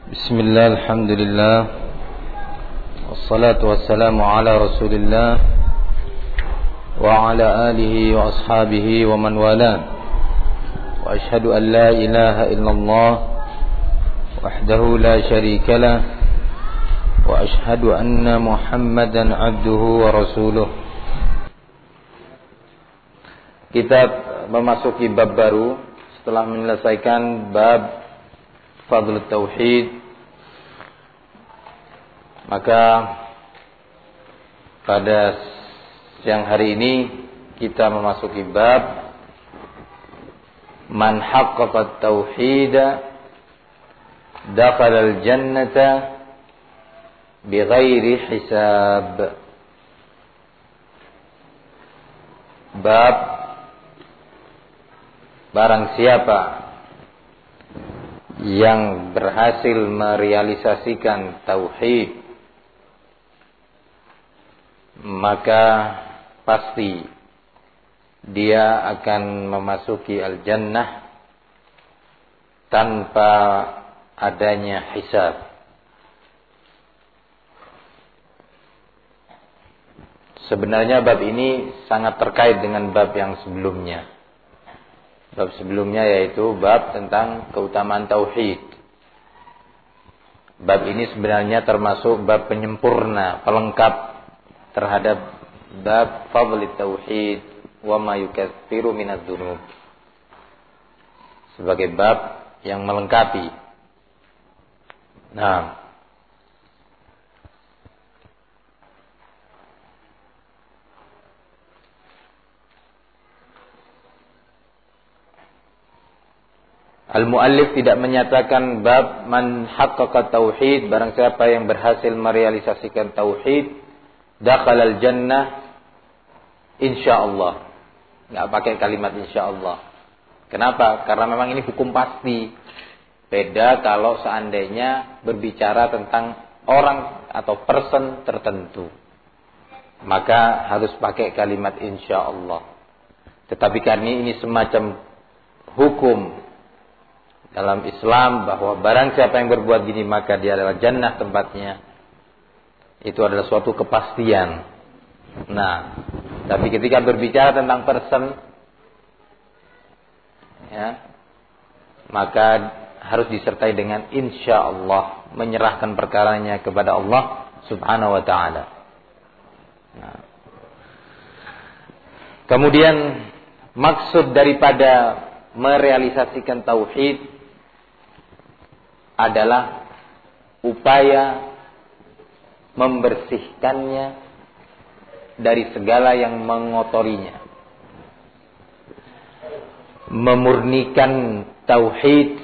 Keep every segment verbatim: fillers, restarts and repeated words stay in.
Bismillah, alhamdulillah, wassalatu wassalamu ala rasulillah wa ala alihi wa ashabihi wa man wala. Wa ashhadu an la ilaha illallah wahdahu la syarika lah, wa ashhadu anna muhammadan abduhu wa rasuluh. Kita memasuki bab baru setelah menyelesaikan bab Fadl Tauhid. Maka pada siang hari ini kita memasuki bab Man haqqaqa tauhida dakhala al-jannata bighairi hisab. Bab barang siapa yang berhasil merealisasikan tauhid, maka pasti dia akan memasuki al-jannah tanpa adanya hisab. Sebenarnya bab ini sangat terkait dengan bab yang sebelumnya. Bab sebelumnya yaitu bab tentang keutamaan tauhid. Bab ini sebenarnya termasuk bab penyempurna, pelengkap terhadap bab fadl tauhid wa ma yukaffiru minadz dzunub, sebagai bab yang melengkapi. Nah, Al-Muallif tidak menyatakan bab man haqqaqa tauhid, barang siapa yang berhasil merealisasikan tauhid dakhalal jannah insyaallah. Enggak pakai kalimat insyaallah. Kenapa? Karena memang ini hukum pasti. Beda kalau seandainya berbicara tentang orang atau person tertentu, maka harus pakai kalimat insyaallah. Tetapi karena ini semacam hukum dalam Islam bahwa barang siapa yang berbuat gini maka dia adalah jannah tempatnya, itu adalah suatu kepastian. Nah, tapi ketika berbicara tentang person, ya, maka harus disertai dengan insyaallah, menyerahkan perkaranya kepada Allah Subhanahu wa taala. Nah, kemudian maksud daripada merealisasikan tauhid adalah upaya membersihkannya dari segala yang mengotorinya, memurnikan tauhid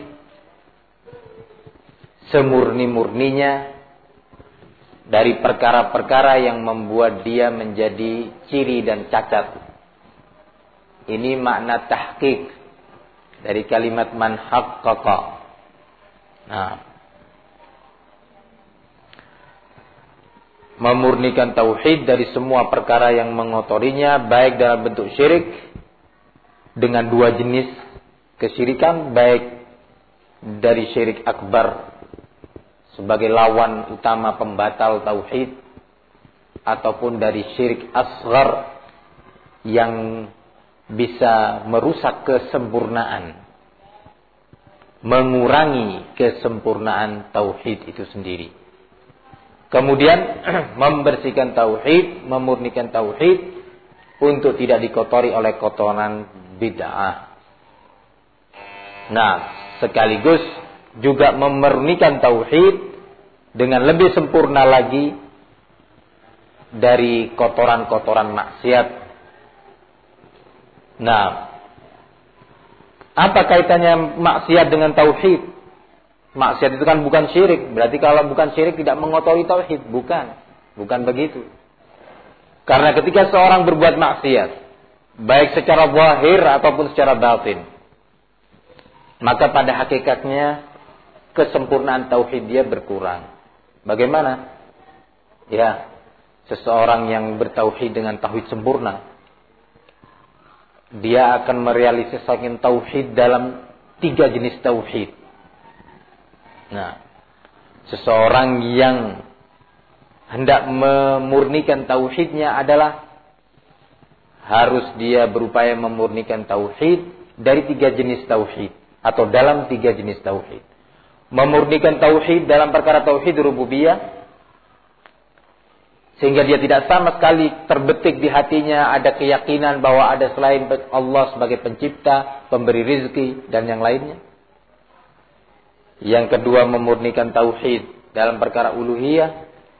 semurni-murninya dari perkara-perkara yang membuat dia menjadi ciri dan cacat. Ini makna tahqiq dari kalimat man haqqaqa. Nah, memurnikan tauhid dari semua perkara yang mengotorinya, baik dalam bentuk syirik dengan dua jenis kesyirikan, baik dari syirik akbar sebagai lawan utama pembatal tauhid, ataupun dari syirik asghar yang bisa merusak kesempurnaan, mengurangi kesempurnaan tauhid itu sendiri. Kemudian membersihkan tauhid, memurnikan tauhid untuk tidak dikotori oleh kotoran bid'ah. Nah, sekaligus juga memurnikan tauhid dengan lebih sempurna lagi dari kotoran-kotoran maksiat. Nah, apa kaitannya maksiat dengan tauhid? Maksiat itu kan bukan syirik. Berarti kalau bukan syirik tidak mengotori tauhid. Bukan. Bukan begitu. Karena ketika seorang berbuat maksiat, baik secara zahir ataupun secara batin, maka pada hakikatnya kesempurnaan tauhid dia berkurang. Bagaimana? Ya, seseorang yang bertauhid dengan tauhid sempurna, dia akan merealisasikan tauhid dalam tiga jenis tauhid. Nah, seseorang yang hendak memurnikan tauhidnya adalah harus dia berupaya memurnikan tauhid dari tiga jenis tauhid atau dalam tiga jenis tauhid. Memurnikan tauhid dalam perkara tauhid rububiyah, sehingga dia tidak sama sekali terbetik di hatinya ada keyakinan bahwa ada selain Allah sebagai pencipta, pemberi rizki, dan yang lainnya. Yang kedua, memurnikan tauhid dalam perkara uluhiyah,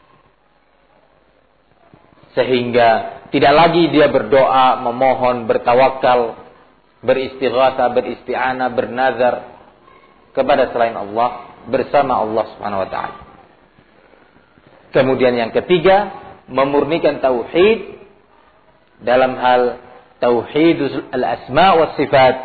sehingga tidak lagi dia berdoa, memohon, bertawakal, beristighatsah, beristi'anah, bernazar kepada selain Allah bersama Allah Subhanahu wa taala. Kemudian yang ketiga, memurnikan tauhid dalam hal tauhid al-asma wa sifat,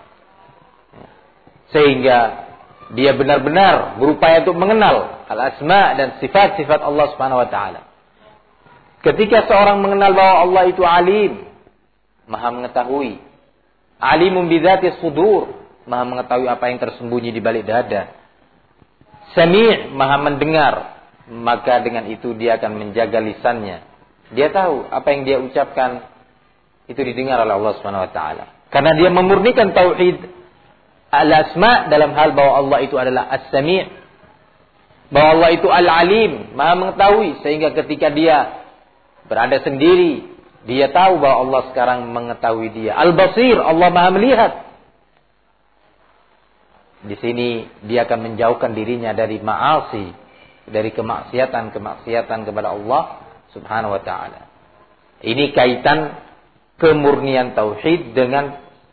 sehingga dia benar-benar berupaya untuk mengenal al-asma dan sifat-sifat Allah Subhanahu wa taala. Ketika seorang mengenal bahwa Allah itu alim, maha mengetahui, alimun bidzati sudur, maha mengetahui apa yang tersembunyi di balik dada, sami', maha mendengar, maka dengan itu dia akan menjaga lisannya. Dia tahu apa yang dia ucapkan itu didengar oleh Allah Subhanahu wa taala. Karena dia memurnikan tauhid al-asma dalam hal bahwa Allah itu adalah as-sami', bahwa Allah itu al-alim, maha mengetahui, sehingga ketika dia berada sendiri, dia tahu bahwa Allah sekarang mengetahui dia. Al-basir, Allah maha melihat. Di sini dia akan menjauhkan dirinya dari ma'asi, dari kemaksiatan-kemaksiatan kepada Allah Subhanahu wa taala. Ini kaitan kemurnian tauhid dengan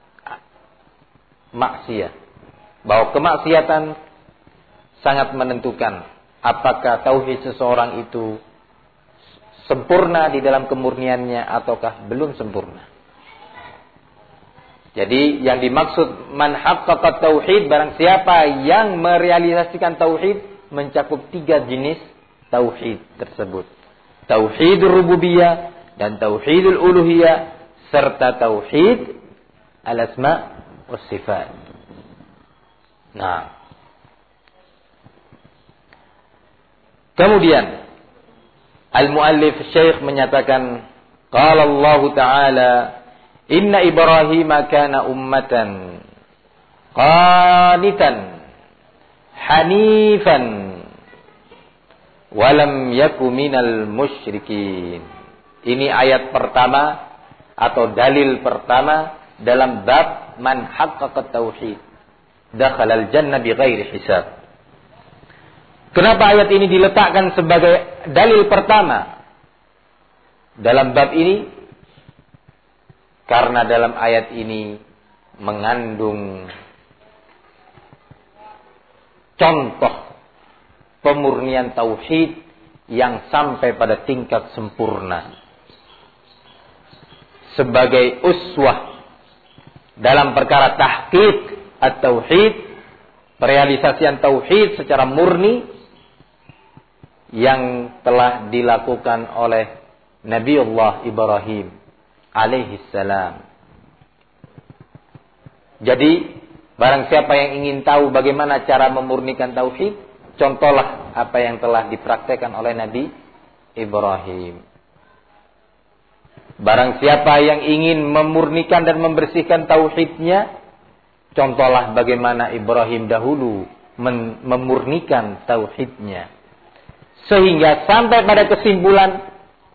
maksiat. Bahwa kemaksiatan sangat menentukan apakah tauhid seseorang itu sempurna di dalam kemurniannya ataukah belum sempurna. Jadi yang dimaksud man haqqaqa tauhid, barang siapa yang merealisasikan tauhid, mencakup tiga jenis tauhid tersebut. Tauhidur rububiyah dan tauhidul uluhiyah serta tauhid al-asma was sifat. Nah, kemudian al-muallif Syekh menyatakan, qala Allah Ta'ala, inna Ibrahim kana ummatan qanitan hanifan walam yaku minal musyrikin. Ini ayat pertama atau dalil pertama dalam bab man haqqaqa tauhid dakhalal jannah bighairi hisab. Kenapa ayat ini diletakkan sebagai dalil pertama dalam bab ini? Karena dalam ayat ini mengandung contoh pemurnian tauhid yang sampai pada tingkat sempurna. Sebagai uswah dalam perkara tahqiq at-tauhid, perealisasian tauhid secara murni yang telah dilakukan oleh Nabiullah Ibrahim alaihi salam. Jadi, barang siapa yang ingin tahu bagaimana cara memurnikan tauhid, contohlah apa yang telah dipraktekkan oleh Nabi Ibrahim. Barang siapa yang ingin memurnikan dan membersihkan tauhidnya, contohlah bagaimana Ibrahim dahulu memurnikan tauhidnya. Sehingga sampai pada kesimpulan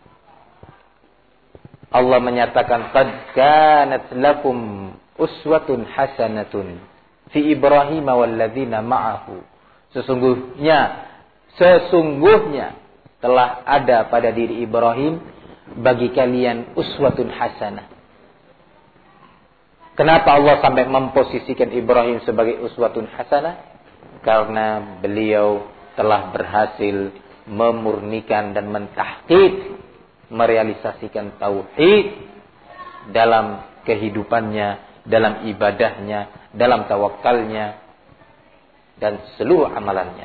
Allah menyatakan qad kanat lakum uswatun hasanatun fi Ibrahim walladzina ma'ahu. Sesungguhnya sesungguhnya telah ada pada diri Ibrahim bagi kalian uswatun hasanah. Kenapa Allah sampai memposisikan Ibrahim sebagai uswatun hasanah? Karena beliau telah berhasil memurnikan dan mentahqiq, merealisasikan tauhid dalam kehidupannya, dalam ibadahnya, dalam tawakalnya, dan seluruh amalannya.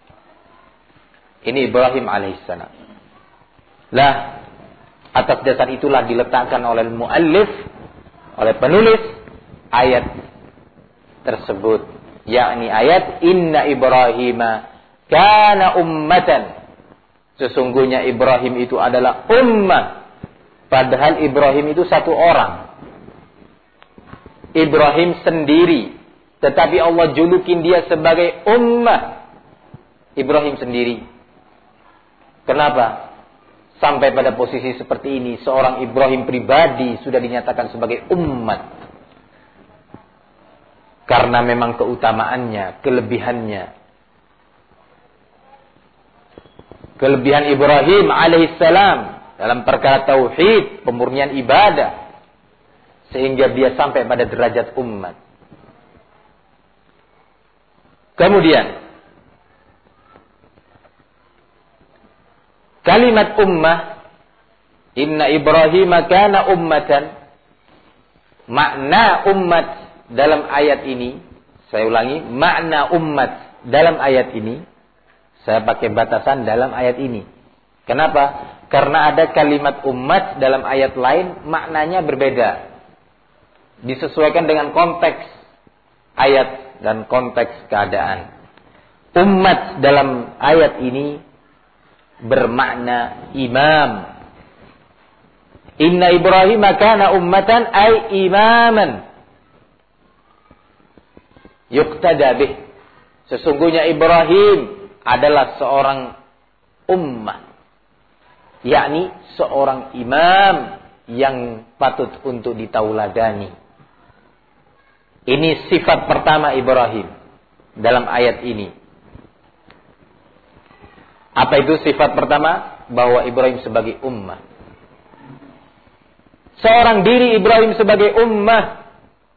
Ini Ibrahim alaihissalam. Lah, atas dasar itulah diletakkan oleh muallif, oleh penulis ayat tersebut, yakni ayat inna Ibrahim kana ummatan. Sesungguhnya Ibrahim itu adalah ummah. Padahal Ibrahim itu satu orang. Ibrahim sendiri. Tetapi Allah julukin dia sebagai ummah. Ibrahim sendiri. Kenapa? Sampai pada posisi seperti ini, seorang Ibrahim pribadi sudah dinyatakan sebagai umat. Karena memang keutamaannya, kelebihannya. Kelebihan Ibrahim alaihissalam dalam perkara tauhid, pemurnian ibadah. Sehingga dia sampai pada derajat umat. Kemudian, kalimat ummah, inna Ibrahim kana ummatan. Makna umat dalam ayat ini, saya ulangi, makna umat dalam ayat ini, saya pakai batasan dalam ayat ini. Kenapa? Karena ada kalimat umat dalam ayat lain, maknanya berbeda. Disesuaikan dengan konteks ayat dan konteks keadaan. Umat dalam ayat ini bermakna imam. Inna Ibrahim kana ummatan ay imaman yuqtada bih. Sesungguhnya Ibrahim adalah seorang ummah, yakni seorang imam yang patut untuk ditauladani. Ini sifat pertama Ibrahim dalam ayat ini. Apa itu sifat pertama? Bahwa Ibrahim sebagai ummah. Seorang diri Ibrahim sebagai ummah.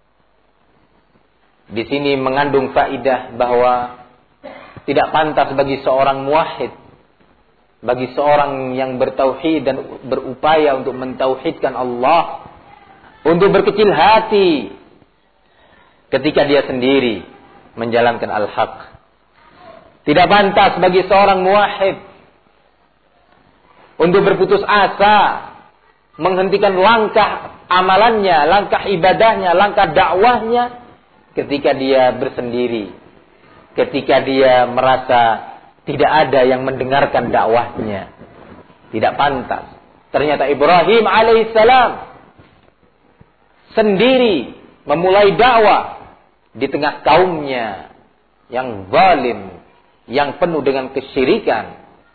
Di sini mengandung faidah bahwa tidak pantas bagi seorang muwahhid, bagi seorang yang bertauhid dan berupaya untuk mentauhidkan Allah, untuk berkecil hati ketika dia sendiri menjalankan al-haq. Tidak pantas bagi seorang muwahhid untuk berputus asa, menghentikan langkah amalannya, langkah ibadahnya, langkah dakwahnya ketika dia bersendiri, ketika dia merasa tidak ada yang mendengarkan dakwahnya. Tidak pantas. Ternyata Ibrahim alaihissalam sendiri memulai dakwah di tengah kaumnya yang zalim, yang penuh dengan kesyirikan,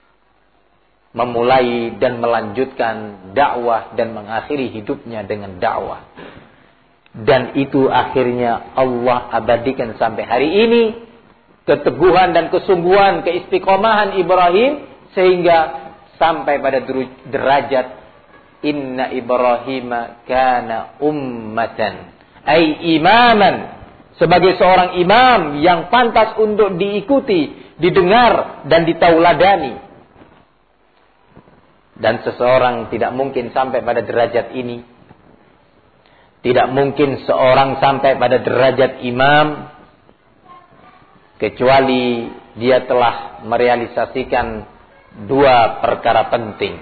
memulai dan melanjutkan dakwah dan mengakhiri hidupnya dengan dakwah. Dan itu akhirnya Allah abadikan sampai hari ini, keteguhan dan kesungguhan, keistiqomahan Ibrahim, sehingga sampai pada derajat inna Ibrahim kana ummatan ay imaman, sebagai seorang imam yang pantas untuk diikuti, didengar dan ditauladani. Dan seseorang tidak mungkin sampai pada derajat ini, tidak mungkin seorang sampai pada derajat imam kecuali dia telah merealisasikan dua perkara penting.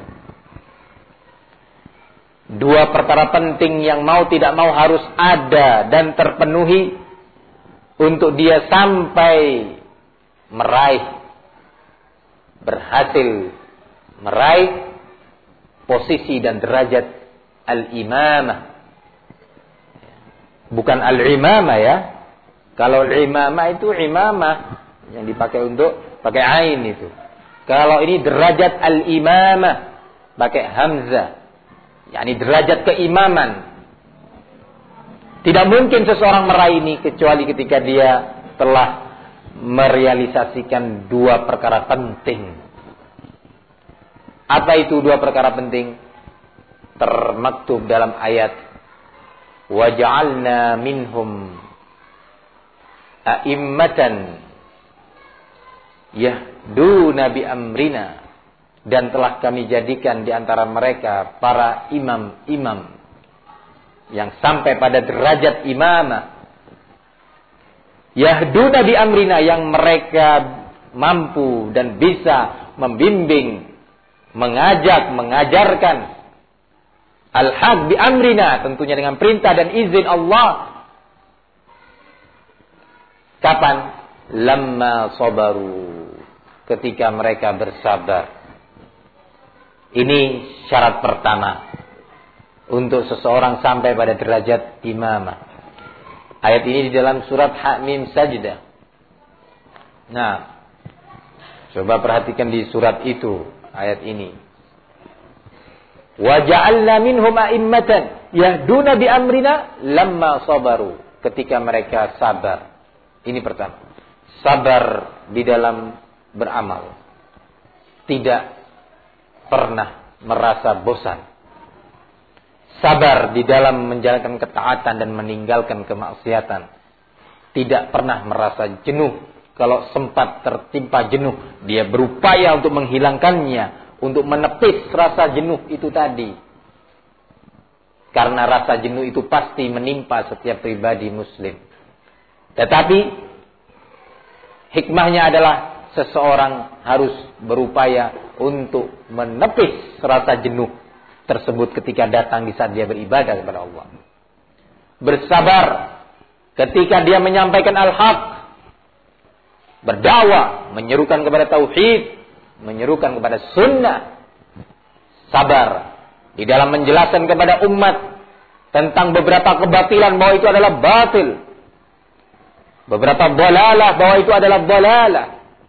Dua perkara penting yang mau tidak mau harus ada dan terpenuhi untuk dia sampai meraih, berhasil meraih posisi dan derajat al-imamah. Bukan al-imamah ya. Kalau al-imamah itu imamah yang dipakai untuk pakai ain itu. Kalau ini derajat al-imamah pakai hamzah, yakni derajat keimaman. Tidak mungkin seseorang meraih ini kecuali ketika dia telah merealisasikan dua perkara penting. Apa itu dua perkara penting? Termaktub dalam ayat waja'alna minhum a'immatan yahduna bi amrina, dan telah kami jadikan di antara mereka para imam-imam yang sampai pada derajat imamah. Yahduna bi amrina, yang mereka mampu dan bisa membimbing, mengajak, mengajarkan al-haq bi amrina, tentunya dengan perintah dan izin Allah. Kapan? Lamma sabaru, ketika mereka bersabar. Ini syarat pertama untuk seseorang sampai pada derajat imamah. Ayat ini di dalam surat Hamim Sajdah. Nah, coba perhatikan di surat itu, ayat ini. Wa ja'alna minhum a'immatan yahduna bi amrina lamma sabaru. Ketika mereka sabar. Ini pertama. Sabar di dalam beramal. Tidak pernah merasa bosan. Sabar di dalam menjalankan ketaatan dan meninggalkan kemaksiatan. Tidak pernah merasa jenuh. Kalau sempat tertimpa jenuh, dia berupaya untuk menghilangkannya, untuk menepis rasa jenuh itu tadi. Karena rasa jenuh itu pasti menimpa setiap pribadi muslim. Tetapi hikmahnya adalah seseorang harus berupaya untuk menepis rasa jenuh tersebut ketika datang di saat dia beribadah kepada Allah. Bersabar ketika dia menyampaikan al-haq, berdakwah, menyerukan kepada tauhid, menyerukan kepada sunnah. Sabar di dalam menjelaskan kepada umat tentang beberapa kebatilan bahwa itu adalah batil, beberapa dhalalah bahwa itu adalah dhalalah.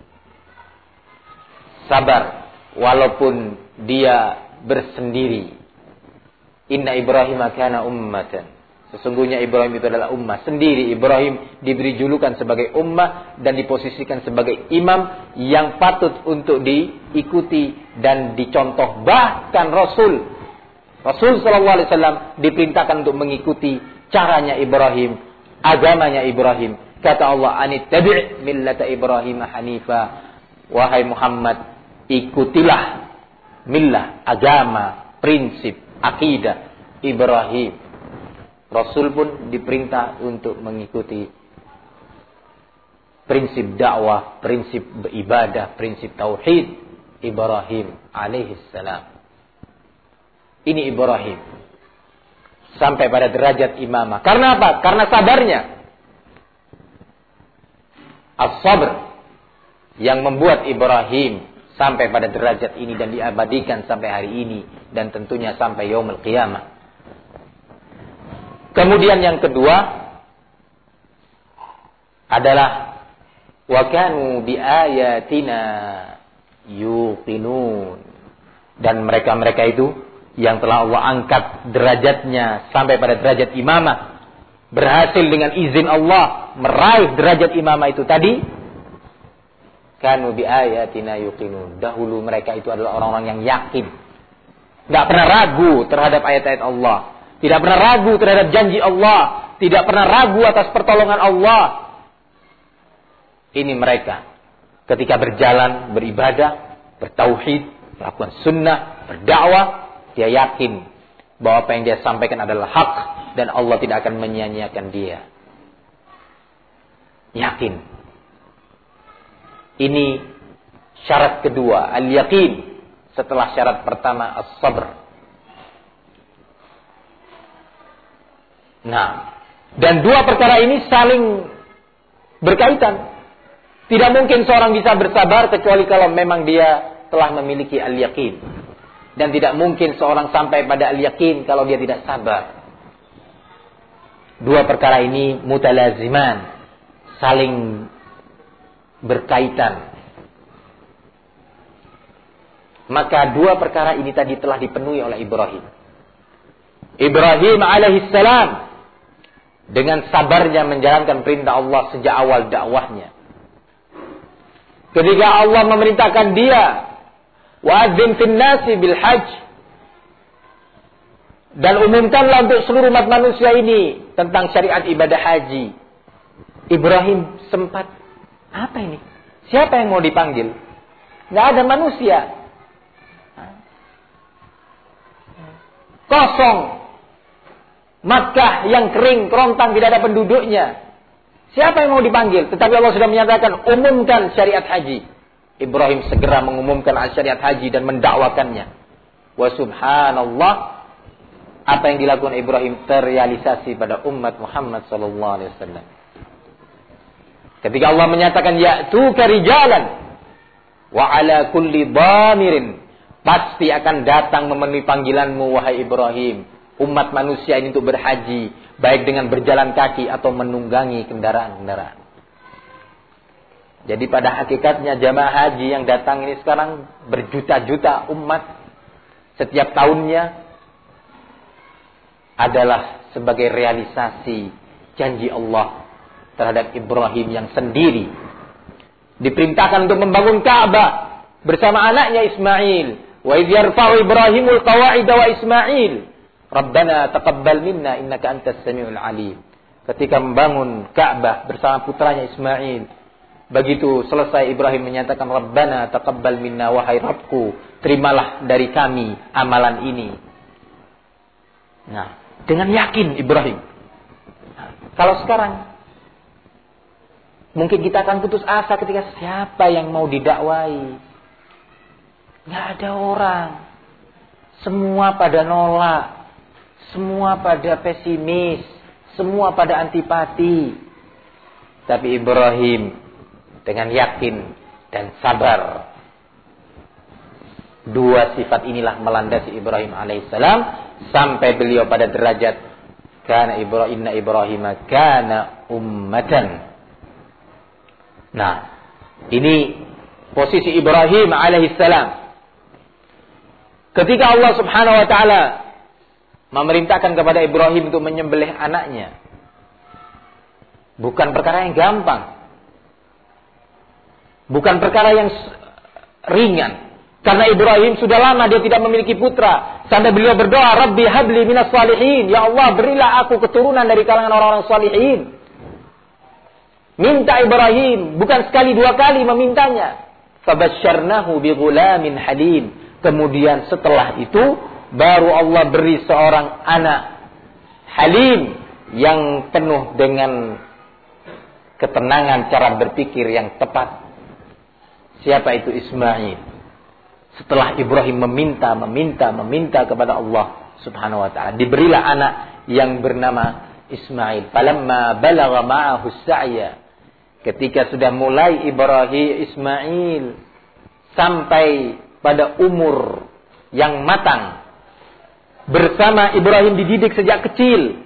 Sabar walaupun dia bersendiri. Inna Ibrahim kana ummatan. Sesungguhnya Ibrahim itu adalah ummah sendiri. Ibrahim diberi julukan sebagai ummah dan diposisikan sebagai imam yang patut untuk diikuti dan dicontoh. Bahkan Rasul Rasul sallallahu alaihi wasallam diperintahkan untuk mengikuti caranya Ibrahim, agamanya Ibrahim. Kata Allah, "Anittabi' millata Ibrahim hanifa." Wahai Muhammad, ikutilah millah, agama, prinsip, akidah Ibrahim. Rasul pun diperintah untuk mengikuti prinsip dakwah, prinsip beribadah, prinsip tauhid Ibrahim alaihi salam. Ini Ibrahim sampai pada derajat imamah. Karena apa? Karena sabarnya. As-sabr yang membuat Ibrahim sampai pada derajat ini dan diabadikan sampai hari ini dan tentunya sampai yaumul qiyamah. Kemudian yang kedua adalah wa kanu bi ayatina yuqinun. Dan mereka-mereka itu yang telah Allah angkat derajatnya sampai pada derajat imamah, berhasil dengan izin Allah meraih derajat imamah itu tadi, kanu bi ayatina yuqinun. Dahulu mereka itu adalah orang-orang yang yakin. Tidak pernah ragu terhadap ayat-ayat Allah. Tidak pernah ragu terhadap janji Allah. Tidak pernah ragu atas pertolongan Allah. Ini mereka. Ketika berjalan, beribadah, bertauhid, melakukan sunnah, berdakwah, dia yakin bahwa apa yang dia sampaikan adalah hak. Dan Allah tidak akan menyia-nyiakan dia. Yakin. Ini syarat kedua, al-yaqin. Setelah syarat pertama, as-sabr. Nah, dan dua perkara ini saling berkaitan. Tidak mungkin seorang bisa bersabar kecuali kalau memang dia telah memiliki al-yaqin. Dan tidak mungkin seorang sampai pada al-yaqin kalau dia tidak sabar. Dua perkara ini mutalaziman, saling berkaitan. Maka dua perkara ini tadi telah dipenuhi oleh Ibrahim. Ibrahim alaihissalam dengan sabarnya menjalankan perintah Allah sejak awal dakwahnya. Ketika Allah memerintahkan dia, wa'adzim fin nasi bil hajj, dan umumkanlah untuk seluruh umat manusia ini tentang syariat ibadah haji. Ibrahim sempat, apa ini? Siapa yang mau dipanggil? Nggak ada manusia. Kosong. Makkah yang kering, kerontang, tidak ada penduduknya. Siapa yang mau dipanggil? Tetapi Allah sudah menyatakan, umumkan syariat haji. Ibrahim segera mengumumkan syariat haji dan mendakwakannya. Wa subhanallah, apa yang dilakukan Ibrahim terrealisasi pada umat Muhammad sallallahu alaihi wasallam. Ketika Allah menyatakan ya'tuka rijalan wa ala kulli dhamirin, pasti akan datang memenuhi panggilanmu wahai Ibrahim, umat manusia ini untuk berhaji, baik dengan berjalan kaki atau menunggangi kendaraan-kendaraan. Jadi pada hakikatnya jamaah haji yang datang ini sekarang berjuta-juta umat setiap tahunnya adalah sebagai realisasi janji Allah terhadap Ibrahim yang sendiri diperintahkan untuk membangun Ka'bah bersama anaknya Ismail. Wa idh yarfa'u Ibrahimul qawa'ida wa Ismail Rabbana taqabbal minna innaka antas samiul alim. Ketika membangun Ka'bah bersama putranya Ismail, begitu selesai Ibrahim menyatakan Rabbana taqabbal minna, wahai Rabbku, terimalah dari kami amalan ini. Nah, dengan yakin Ibrahim. Nah, kalau sekarang mungkin kita akan putus asa ketika siapa yang mau didakwai. Nggak ada orang. Semua pada nolak. Semua pada pesimis. Semua pada antipati. Tapi Ibrahim dengan yakin dan sabar. Dua sifat inilah melandasi Ibrahim alaihissalam sampai beliau pada derajat kana Ibrahim inna Ibrahim kana ummatan. Nah, ini posisi Ibrahim alaihissalam. Ketika Allah Subhanahu wa taala memerintahkan kepada Ibrahim untuk menyembelih anaknya, bukan perkara yang gampang. Bukan perkara yang ringan. Karena Ibrahim sudah lama dia tidak memiliki putra. Sampai beliau berdoa, Rabbi habli minas salihin. Ya Allah, berilah aku keturunan dari kalangan orang-orang salihin. Minta Ibrahim, bukan sekali dua kali memintanya. Fabasyarnahu bighulamin halim. Kemudian setelah itu baru Allah beri seorang anak halim yang penuh dengan ketenangan cara berpikir yang tepat. Siapa itu? Ismail. Setelah Ibrahim meminta, meminta, meminta kepada Allah Subhanahu wa ta'ala, diberilah anak yang bernama Ismail. Falamma balagha ma'ahu as-sa'ya, ketika sudah mulai Ibrahim Ismail sampai pada umur yang matang, bersama Ibrahim dididik sejak kecil.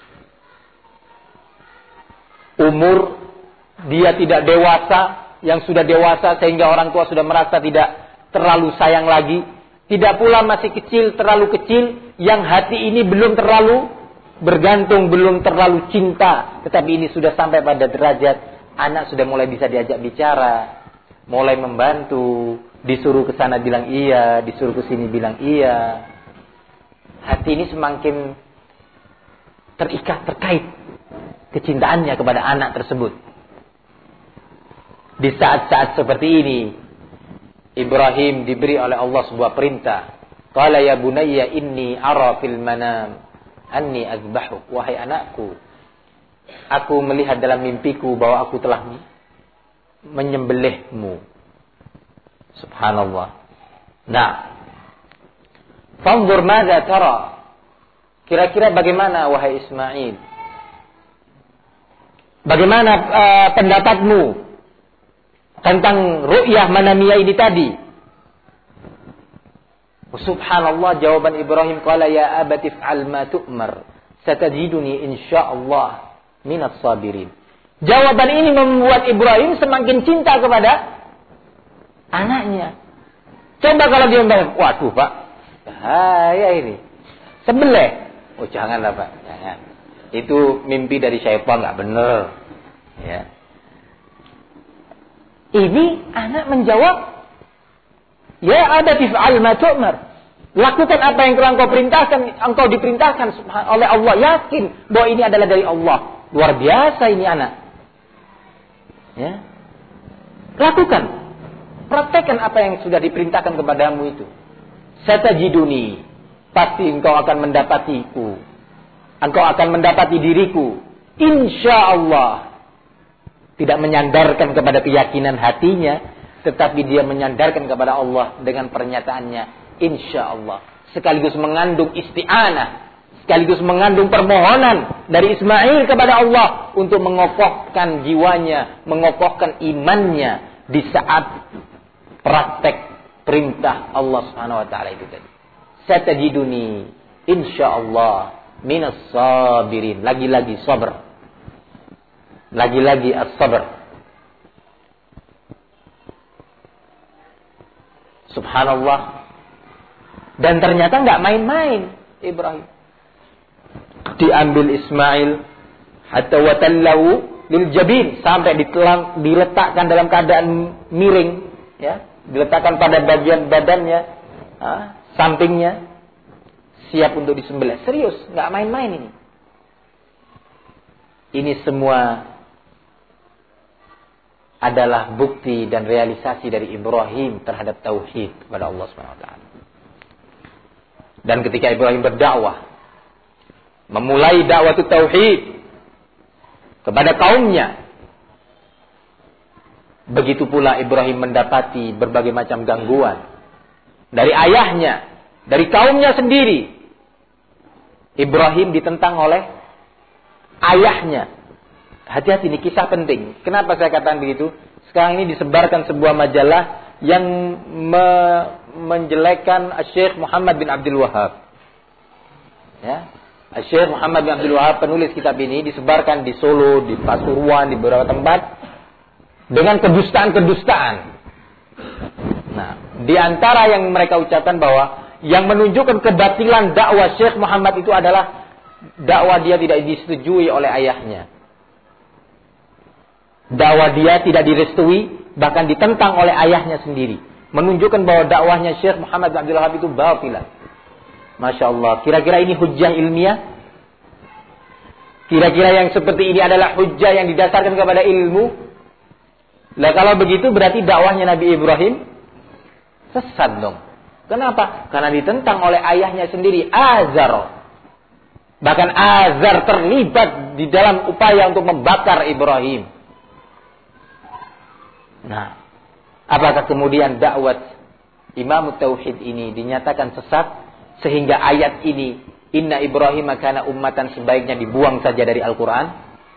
Umur dia tidak dewasa, yang sudah dewasa sehingga orang tua sudah merasa tidak terlalu sayang lagi. Tidak pula masih kecil, terlalu kecil, yang hati ini belum terlalu bergantung, belum terlalu cinta. Tetapi ini sudah sampai pada derajat anak sudah mulai bisa diajak bicara, mulai membantu, disuruh ke sana bilang iya, disuruh ke sini bilang iya. Hati ini semakin terikat, terkait kecintaannya kepada anak tersebut. Di saat-saat seperti ini Ibrahim diberi oleh Allah sebuah perintah. Qala ya bunayya inni ara fil manam anni azbahuk. Wahai anakku, aku melihat dalam mimpiku bahwa aku telah menyembelihmu. Subhanallah. Nah, fanzur madza tara. Kira-kira bagaimana wahai Ismail? Bagaimana uh, pendapatmu tentang ru'yah manamiyah ini tadi? Subhanallah, jawaban Ibrahim, qala ya abati fa'al ma tu'mar satajiduni insyaallah minas sabirin. Jawaban ini membuat Ibrahim semakin cinta kepada anaknya. Coba kalau dia bilang, waduh Pak, bahaya ini, sembelih. Oh janganlah Pak, jangan. Itu mimpi dari syaitan, enggak benar. Ya. Ini anak menjawab, ya abati fa'al ma tu'mar. Lakukan apa yang engkau perintahkan, engkau diperintahkan oleh Allah. Yakin bahwa ini adalah dari Allah. Luar biasa ini anak. Ya. Lakukan. Praktekkan apa yang sudah diperintahkan kepadamu itu. Satajiduni, pasti engkau akan mendapatiku. Engkau akan mendapati diriku. Insyaallah. Tidak menyandarkan kepada keyakinan hatinya, tetapi dia menyandarkan kepada Allah dengan pernyataannya insyaallah, sekaligus mengandung isti'anah, sekaligus mengandung permohonan dari Ismail kepada Allah untuk mengokohkan jiwanya, mengokohkan imannya di saat praktek perintah Allah Subhanahu wa taala itu tadi. Satajiduni insyaallah minas sabirin. Lagi-lagi sabar. Lagi-lagi as-sabr. Subhanallah. Dan ternyata enggak main-main Ibrahim. Diambil Ismail hatta watallahu lil jabin, sampai ditelang, diletakkan dalam keadaan miring, ya, diletakkan pada bagian badannya, ha, sampingnya, siap untuk disembelih. Serius, nggak main-main ini. Ini semua adalah bukti dan realisasi dari Ibrahim terhadap tauhid kepada Allah Subhanahu wa taala. Dan ketika Ibrahim berdakwah, memulai dakwah tauhid kepada kaumnya, begitu pula Ibrahim mendapati berbagai macam gangguan dari ayahnya, dari kaumnya sendiri. Ibrahim ditentang oleh ayahnya. Hati-hati, ini kisah penting. Kenapa saya katakan begitu? Sekarang ini disebarkan sebuah majalah yang me- menjelekkan Syekh Muhammad bin Abdul Wahab. Ya, Syekh Muhammad bin Abdul Wahab, penulis kitab ini, disebarkan di Solo, di Pasuruan, di beberapa tempat dengan kedustaan-kedustaan. Nah, di antara yang mereka ucapkan bahwa yang menunjukkan kebatilan dakwah Syekh Muhammad itu adalah dakwah dia tidak disetujui oleh ayahnya. Dakwah dia tidak direstui, bahkan ditentang oleh ayahnya sendiri. Menunjukkan bahwa dakwahnya Syekh Muhammad bin Abdul Wahab itu batilan. Masya Allah. Kira-kira ini hujjah ilmiah? Kira-kira yang seperti ini adalah hujjah yang didasarkan kepada ilmu? Lah kalau begitu berarti dakwahnya Nabi Ibrahim sesat dong. Kenapa? Karena ditentang oleh ayahnya sendiri, Azar. Bahkan Azar terlibat di dalam upaya untuk membakar Ibrahim. Nah, apakah kemudian dakwah Imam Tauhid ini dinyatakan sesat sehingga ayat ini, Inna Ibrahim kana ummatan, sebaiknya dibuang saja dari Al-Quran?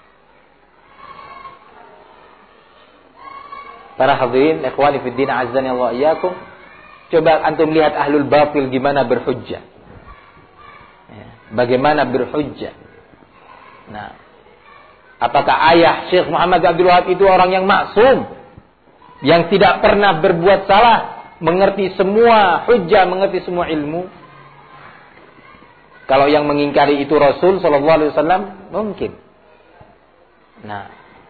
Para hadirin, ikhwani fid din, azzani Allah iyyakum. Coba antum lihat ahlul batil gimana berhujjah. Ya, bagaimana berhujjah. Nah, apakah ayah Syekh Muhammad Abdul Wahab itu orang yang maksum, yang tidak pernah berbuat salah, mengerti semua hujjah, mengerti semua ilmu? Kalau yang mengingkari itu Rasul sallallahu alaihi wasallam, mungkin. Nah,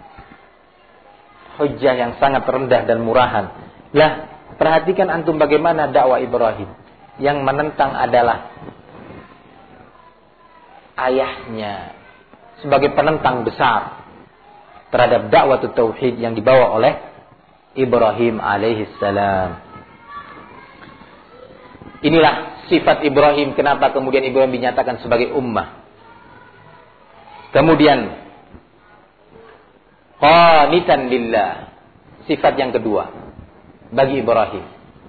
hujjah yang sangat rendah dan murahan. Lah, perhatikan antum bagaimana dakwah Ibrahim. Yang menentang adalah ayahnya sebagai penentang besar terhadap dakwah tauhid yang dibawa oleh Ibrahim alaihissalam. Inilah sifat Ibrahim, kenapa kemudian Ibrahim dinyatakan sebagai ummah. Kemudian qanitan lillah, sifat yang kedua bagi Ibrahim.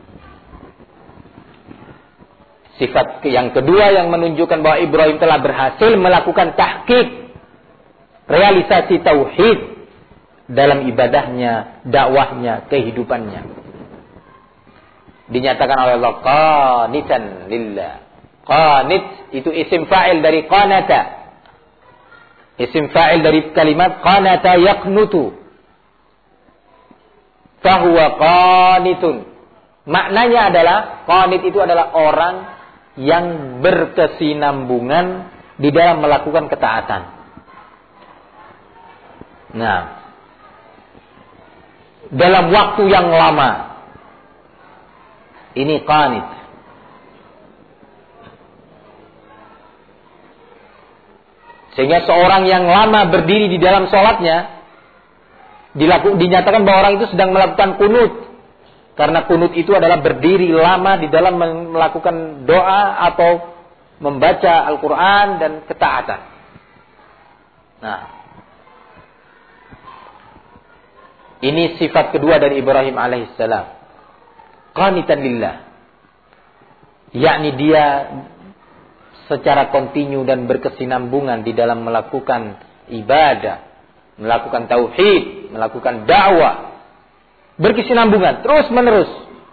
Sifat yang kedua yang menunjukkan bahwa Ibrahim telah berhasil melakukan tahqiq, realisasi tauhid dalam ibadahnya, dakwahnya, kehidupannya. Dinyatakan oleh Allah qanitan lillah. Qanit itu isim fa'il dari qanata. Isim fa'il dari kalimat qanata yaqnutu. Fahuwa qanitun. Maknanya adalah, qanit itu adalah orang yang berkesinambungan di dalam melakukan ketaatan. Nah, dalam waktu yang lama. Ini qanit. Sehingga seorang yang lama berdiri di dalam sholatnya, dilaku, dinyatakan bahwa orang itu sedang melakukan kunut. Karena kunut itu adalah berdiri lama di dalam melakukan doa atau membaca Al-Quran dan ketaatan. Nah, ini sifat kedua dari Ibrahim alaihissalam. Qanitan lillah. Yakni dia secara kontinu dan berkesinambungan di dalam melakukan ibadah, melakukan tauhid, melakukan dakwah. Berkesinambungan terus menerus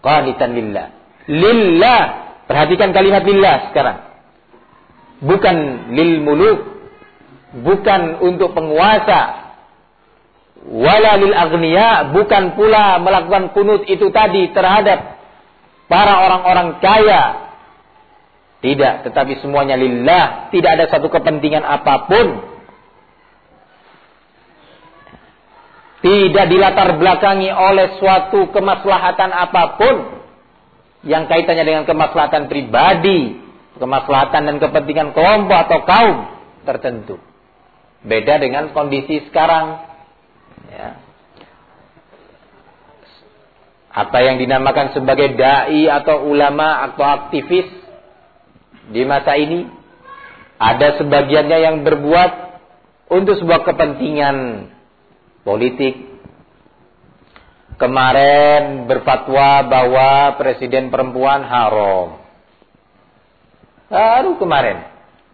qanitan lillah. Lillah. Perhatikan kalimat lillah sekarang. Bukan lil muluk, bukan untuk penguasa. Wala lil aghniya, bukan pula melakukan kunut itu tadi terhadap para orang-orang kaya. Tidak, tetapi semuanya lillah. Tidak ada satu kepentingan apapun. Tidak dilatar belakangi oleh suatu kemaslahatan apapun yang kaitannya dengan kemaslahatan pribadi, kemaslahatan dan kepentingan kelompok atau kaum tertentu. Beda dengan kondisi sekarang. Ya. Apa yang dinamakan sebagai dai atau ulama atau aktivis di masa ini, ada sebagiannya yang berbuat untuk sebuah kepentingan politik. Kemarin berfatwa bahwa presiden perempuan haram. Baru kemarin.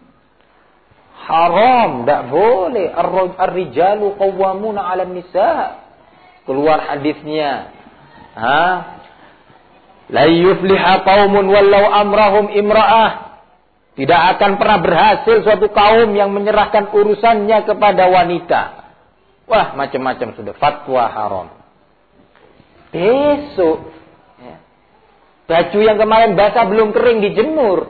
Haram, tidak boleh. Ar-rijalu qawwamuna 'alan nisa. Keluar hadisnya. Ha? La yufliha qaumun wallau amrahum imra'ah. Tidak akan pernah berhasil suatu kaum yang menyerahkan urusannya kepada wanita. Wah, macam-macam sudah fatwa haram. Besok ya, baju yang kemarin basah belum kering dijemur,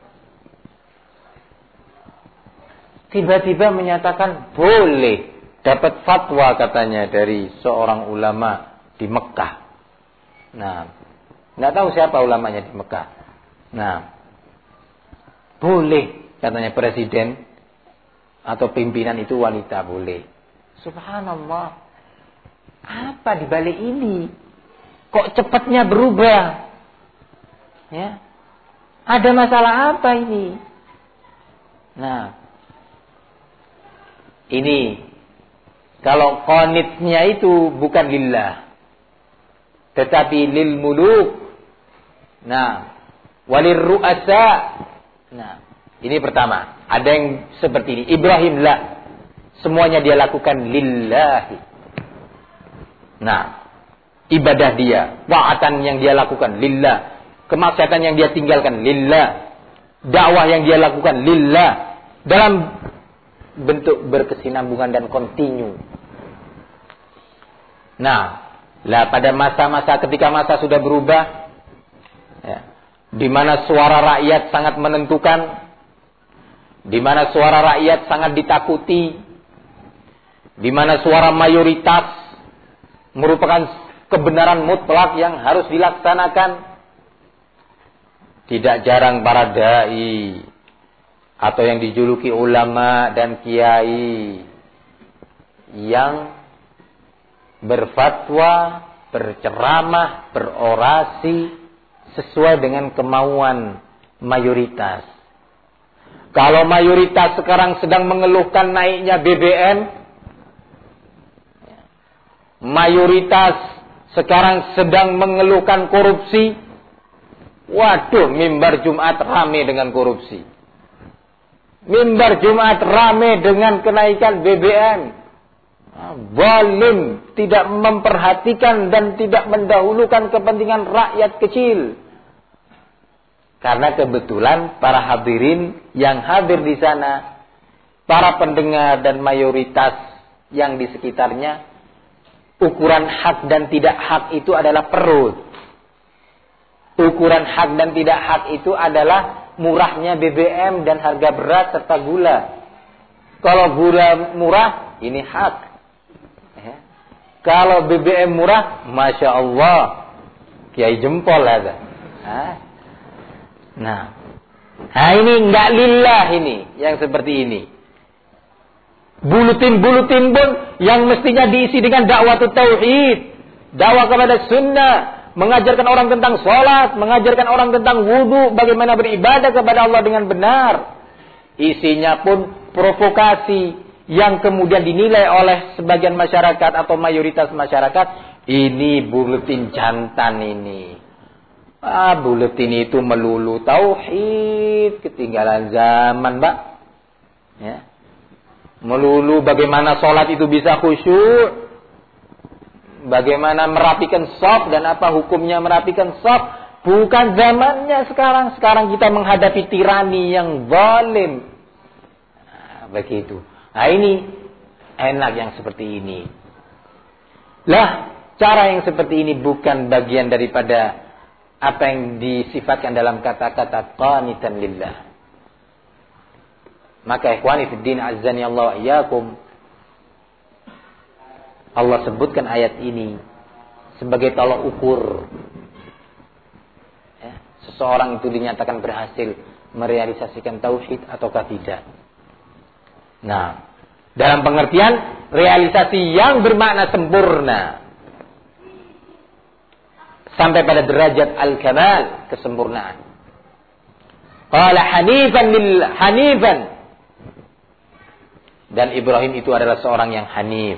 tiba-tiba menyatakan boleh. Dapat fatwa katanya dari seorang ulama di Mekah. Nah, tidak tahu siapa ulamanya di Mekah. Nah, boleh katanya presiden atau pimpinan itu wanita, boleh. Subhanallah. Apa di balik ini? Kok cepatnya berubah? Ya. Ada masalah apa ini? Nah, ini kalau qanitnya itu bukan lillah, tetapi lil muluk. Nah, walir ru'asa. Nah, ini pertama. Ada yang seperti ini. Ibrahim lah. Semuanya dia lakukan lillahi. Nah, ibadah dia, wa'atan yang dia lakukan lillah, kemaksiatan yang dia tinggalkan lillah, dakwah yang dia lakukan lillah, dalam bentuk berkesinambungan dan kontinu. Nah, lah pada masa-masa ketika masa sudah berubah, ya, di mana suara rakyat sangat menentukan, di mana suara rakyat sangat ditakuti, di mana suara mayoritas merupakan kebenaran mutlak yang harus dilaksanakan. Tidak jarang para dai atau yang dijuluki ulama dan kiai yang berfatwa, berceramah, berorasi sesuai dengan kemauan mayoritas. Kalau mayoritas sekarang sedang mengeluhkan naiknya B B M, mayoritas sekarang sedang mengeluhkan korupsi, waduh, mimbar Jumat rame dengan korupsi. Mimbar Jumat rame dengan kenaikan B B M. Zalim, tidak memperhatikan dan tidak mendahulukan kepentingan rakyat kecil. Karena kebetulan para hadirin yang hadir di sana, para pendengar dan mayoritas yang di sekitarnya, ukuran hak dan tidak hak itu adalah perut. Ukuran hak dan tidak hak itu adalah murahnya B B M dan harga beras serta gula. Kalau gula murah, ini hak. Ya. Kalau B B M murah, Masya Allah, kiai jempol ada. Nah, nah ini enggak lillah ini, yang seperti ini. Buletin-buletin pun yang mestinya diisi dengan dakwah tauhid, dakwah kepada sunnah, mengajarkan orang tentang sholat, mengajarkan orang tentang wudu, bagaimana beribadah kepada Allah dengan benar. Isinya pun provokasi yang kemudian dinilai oleh sebagian masyarakat atau mayoritas masyarakat, ini buletin jantan ini. Ah, buletin itu melulu tauhid, ketinggalan zaman, Mbak. Ya. Melulu bagaimana sholat itu bisa khusyuk, bagaimana merapikan shaf dan apa hukumnya merapikan shaf. Bukan zamannya sekarang. Sekarang kita menghadapi tirani yang zalim. Nah, begitu. Nah ini enak yang seperti ini. Lah, cara yang seperti ini bukan bagian daripada apa yang disifatkan dalam kata-kata qanitan lillah. Maka ikhwani fid din azzani Allah wa iyyakum, Allah sebutkan ayat ini sebagai tolak ukur. Ya, seseorang itu dinyatakan berhasil merealisasikan tauhid ataukah tidak. Nah, dalam pengertian realisasi yang bermakna sempurna sampai pada derajat al-kamal, kesempurnaan. Qala hanifan lil hanifan. Dan Ibrahim itu adalah seorang yang hanif.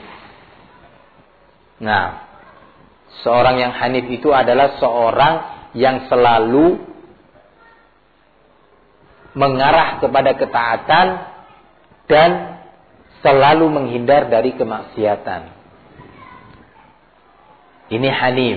Nah, seorang yang hanif itu adalah seorang yang selalu mengarah kepada ketaatan dan selalu menghindar dari kemaksiatan. Ini hanif.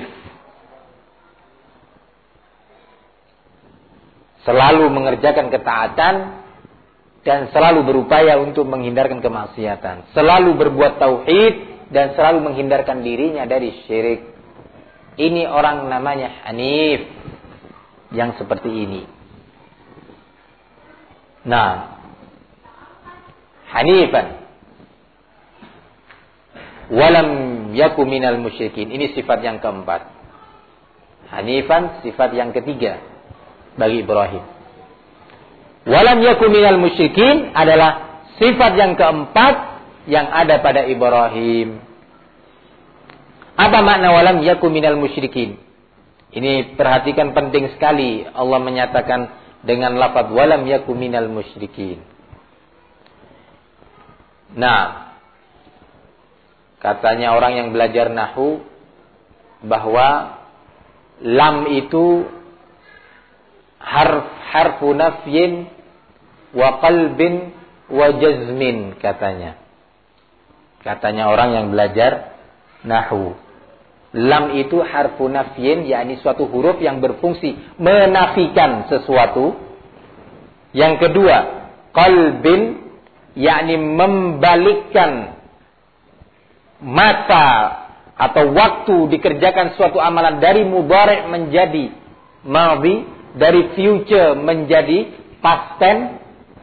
Selalu mengerjakan ketaatan dan selalu berupaya untuk menghindarkan kemaksiatan. Selalu berbuat tauhid dan selalu menghindarkan dirinya dari syirik. Ini orang namanya hanif yang seperti ini. Nah, hanifan walam yaku minal musyrikin. Ini sifat yang keempat. Hanifan sifat yang ketiga bagi Ibrahim. Walam yaku minal musyrikin adalah sifat yang keempat yang ada pada Ibrahim. Apa makna walam yaku minal musyrikin? Ini perhatikan, penting sekali Allah menyatakan dengan lafaz walam yaku minal musyrikin. Nah, katanya orang yang belajar nahwu bahwa lam itu harf harfu nafyin wa qalbin wa jazmin, katanya. Katanya orang yang belajar nahwu. Lam itu harfu nafyin, yakni suatu huruf yang berfungsi menafikan sesuatu. Yang kedua, qalbin, yakni membalikkan masa atau waktu dikerjakan suatu amalan dari mudhari' menjadi madhi, dari future menjadi past tense.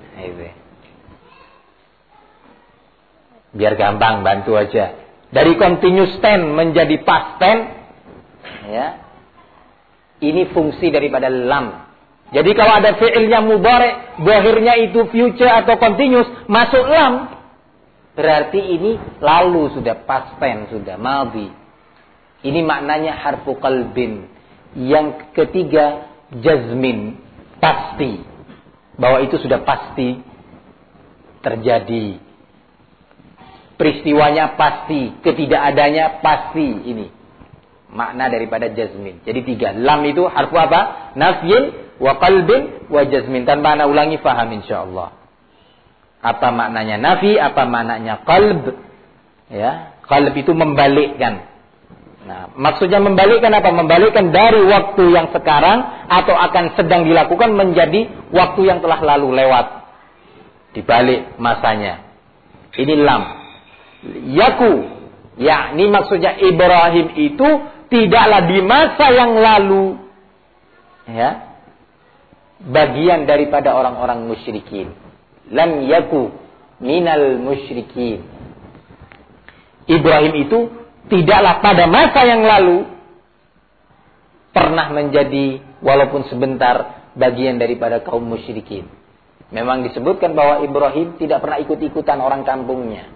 Biar gampang, bantu aja. Dari continuous tense menjadi past tense. Ya. Ini fungsi daripada lam. Jadi kalau ada fi'ilnya mudhari', zahirnya itu future atau continuous, masuk lam, berarti ini lalu sudah, past tense sudah, madhi. Ini maknanya harfu qalbin. Yang ketiga, jazmin, pasti, bahwa itu sudah pasti terjadi, peristiwanya pasti, ketidakadanya pasti. Ini makna daripada jazmin. Jadi tiga, lam itu harfu apa? Nafyin wa qalbin wa jazmin. Tanpa ana ulangi, faham insyaallah apa maknanya nafi, apa maknanya qalb. Ya, qalb itu membalikkan. Nah, maksudnya membalikkan apa? Membalikkan dari waktu yang sekarang atau akan sedang dilakukan menjadi waktu yang telah lalu lewat. Dibalik masanya. Ini lam. Yaku, yakni maksudnya Ibrahim itu tidaklah di masa yang lalu, ya, bagian daripada orang-orang musyrikin. Lam yaku minal musyrikin. Ibrahim itu tidaklah pada masa yang lalu pernah menjadi walaupun sebentar bagian daripada kaum musyrikin. Memang disebutkan bahwa Ibrahim tidak pernah ikut-ikutan orang kampungnya.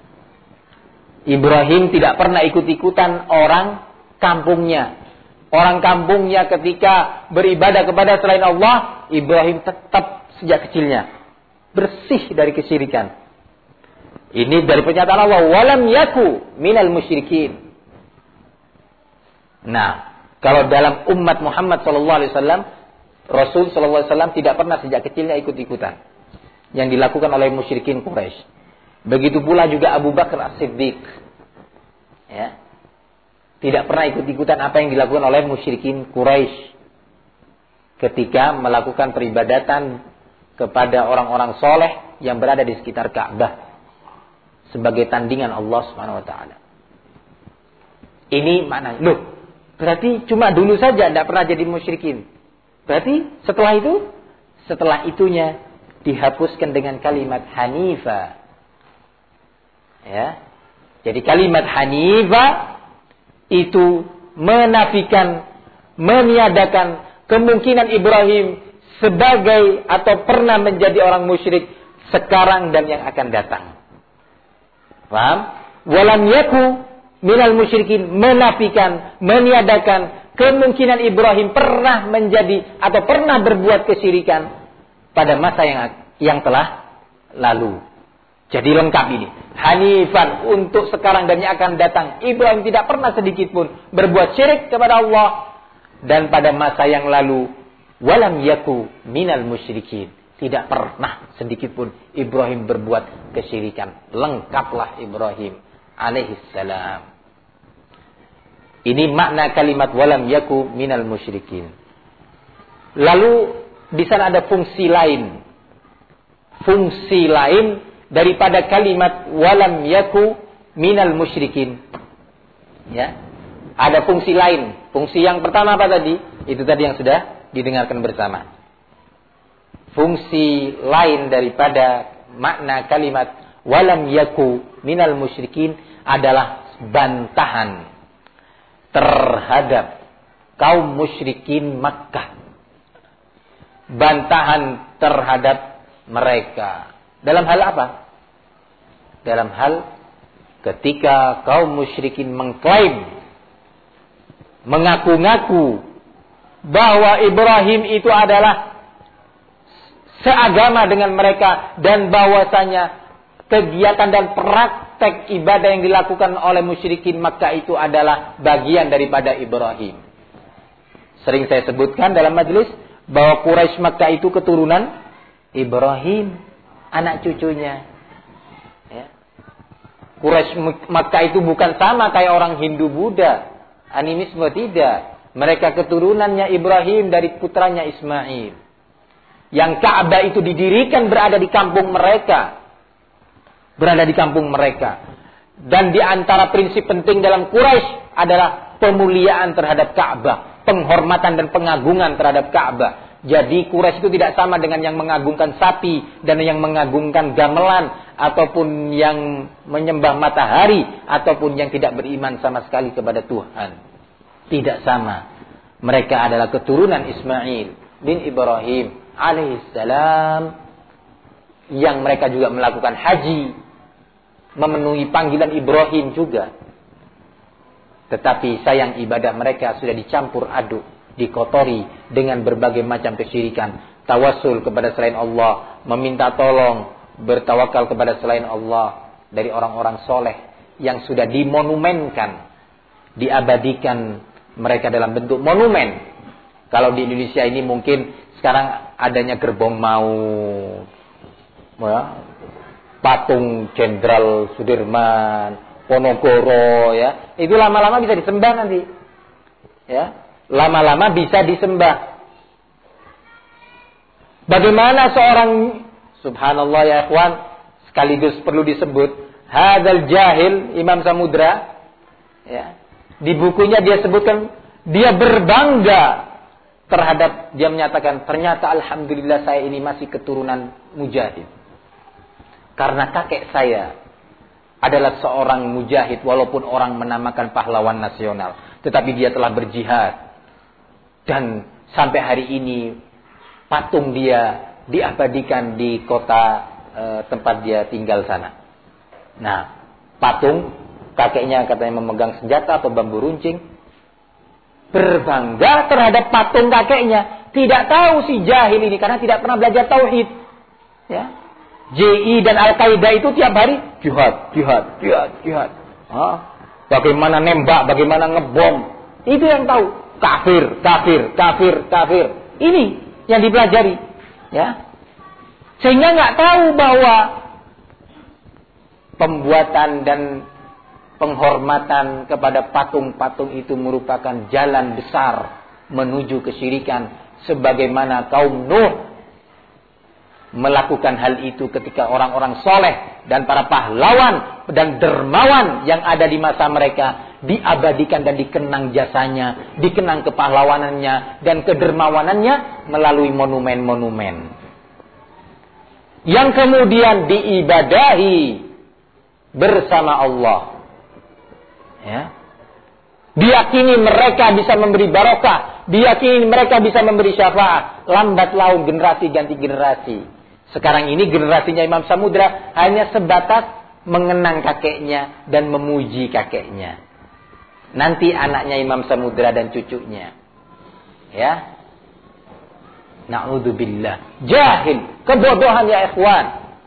Ibrahim tidak pernah ikut-ikutan orang kampungnya. Orang kampungnya ketika beribadah kepada selain Allah, Ibrahim tetap sejak kecilnya bersih dari kesyirikan. Ini dari pernyataan Allah, walam yaku minal musyrikin. Nah, kalau dalam umat Muhammad sallallahu alaihi wasallam, Rasul sallallahu alaihi wasallam tidak pernah sejak kecilnya ikut-ikutan yang dilakukan oleh musyrikin Quraisy. Begitu pula juga Abu Bakar As-Siddiq. Ya. Tidak pernah ikut-ikutan apa yang dilakukan oleh musyrikin Quraisy ketika melakukan peribadatan kepada orang-orang soleh yang berada di sekitar Ka'bah sebagai tandingan Allah Subhanahu wa taala. Ini maknanya. Loh, berarti cuma dulu saja tidak pernah jadi musyrikin. Berarti setelah itu, setelah itunya dihapuskan dengan kalimat Hanifa. Ya. Jadi kalimat Hanifa itu menafikan, meniadakan kemungkinan Ibrahim sebagai atau pernah menjadi orang musyrik sekarang dan yang akan datang. Paham? Walam yaku minal musyrikin, menafikan, meniadakan kemungkinan Ibrahim pernah menjadi atau pernah berbuat kesyirikan pada masa yang yang telah lalu. Jadi lengkap ini. Hanifan, untuk sekarang dan yang akan datang. Ibrahim tidak pernah sedikit pun berbuat syirik kepada Allah. Dan pada masa yang lalu, walam yaku minal musyrikin. Tidak pernah sedikit pun Ibrahim berbuat kesyirikan. Lengkaplah Ibrahim alaihissalam. Ini makna kalimat walam yaku minal musyrikin. Lalu di sana ada fungsi lain. Fungsi lain daripada kalimat walam yaku minal musyrikin. Ya. Ada fungsi lain. Fungsi yang pertama apa tadi? Itu tadi yang sudah didengarkan bersama. Fungsi lain daripada makna kalimat walam yaku minal musyrikin adalah bantahan terhadap kaum musyrikin Makkah. Bantahan terhadap mereka. Dalam hal apa? Dalam hal ketika kaum musyrikin mengklaim, mengaku-ngaku bahwa Ibrahim itu adalah seagama dengan mereka dan bahwasanya kegiatan dan praktek ibadah yang dilakukan oleh musyrikin Makkah itu adalah bagian daripada Ibrahim. Sering saya sebutkan dalam majelis bahwa Quraisy Makkah itu keturunan Ibrahim, anak cucunya. Ya. Quraisy Makkah itu bukan sama kayak orang Hindu Buddha, animisme, tidak. Mereka keturunannya Ibrahim dari putranya Ismail. Yang Ka'bah itu didirikan berada di kampung mereka. Berada di kampung mereka. Dan di antara prinsip penting dalam Quraisy adalah pemuliaan terhadap Ka'bah, penghormatan dan pengagungan terhadap Ka'bah. Jadi Quraisy itu tidak sama dengan yang mengagungkan sapi dan yang mengagungkan gamelan ataupun yang menyembah matahari ataupun yang tidak beriman sama sekali kepada Tuhan. Tidak sama. Mereka adalah keturunan Ismail bin Ibrahim alaihissalam yang mereka juga melakukan haji, memenuhi panggilan Ibrahim juga. Tetapi sayang ibadah mereka sudah dicampur aduk, dikotori dengan berbagai macam kesyirikan, tawasul kepada selain Allah, meminta tolong, bertawakal kepada selain Allah dari orang-orang soleh yang sudah dimonumenkan, diabadikan mereka dalam bentuk monumen. Kalau di Indonesia ini mungkin sekarang adanya gerbong maut, ya, patung Jenderal Sudirman, Ponorogo, ya, itu lama-lama bisa disembah nanti, ya, lama-lama bisa disembah. Bagaimana seorang, subhanallah ya ikhwan, sekaligus perlu disebut hadzal jahil Imam Samudra, ya, di bukunya dia sebutkan dia berbangga terhadap, dia menyatakan ternyata alhamdulillah saya ini masih keturunan mujahid. Karena kakek saya adalah seorang mujahid walaupun orang menamakan pahlawan nasional, tetapi dia telah berjihad. Dan sampai hari ini patung dia diabadikan di kota e, tempat dia tinggal sana. Nah, patung kakeknya katanya memegang senjata atau bambu runcing, berbangga terhadap patung kakeknya. Tidak tahu si jahil ini karena tidak pernah belajar tauhid. Ya. J I dan Al-Qaeda itu tiap hari jihad, jihad, jihad, jihad. Hah? Bagaimana nembak, bagaimana ngebom. Itu yang tahu. Kafir, kafir, kafir, kafir. Ini yang dipelajari. Ya. Sehingga nggak tahu bahwa pembuatan dan penghormatan kepada patung-patung itu merupakan jalan besar menuju kesyirikan, sebagaimana kaum Nuh melakukan hal itu ketika orang-orang soleh dan para pahlawan dan dermawan yang ada di masa mereka diabadikan dan dikenang jasanya, dikenang kepahlawanannya dan kedermawanannya melalui monumen-monumen yang kemudian diibadahi bersama Allah. Ya. Diyakini mereka bisa memberi barokah, diyakini mereka bisa memberi syafaat. Lambat laun generasi ganti generasi. Sekarang ini generasinya Imam Samudra hanya sebatas mengenang kakeknya dan memuji kakeknya. Nanti anaknya Imam Samudra dan cucunya. Ya. Na'udzubillah. Jahil. Kebodohan ya ikhwan.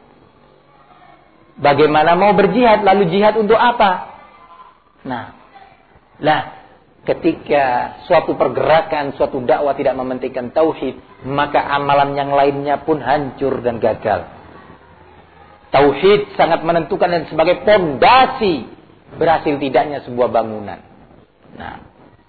Bagaimana mau berjihad lalu jihad untuk apa? Nah. Lah. Ketika suatu pergerakan, suatu dakwah tidak mementingkan tauhid, maka amalan yang lainnya pun hancur dan gagal. Tauhid sangat menentukan dan sebagai fondasi berhasil tidaknya sebuah bangunan. Nah,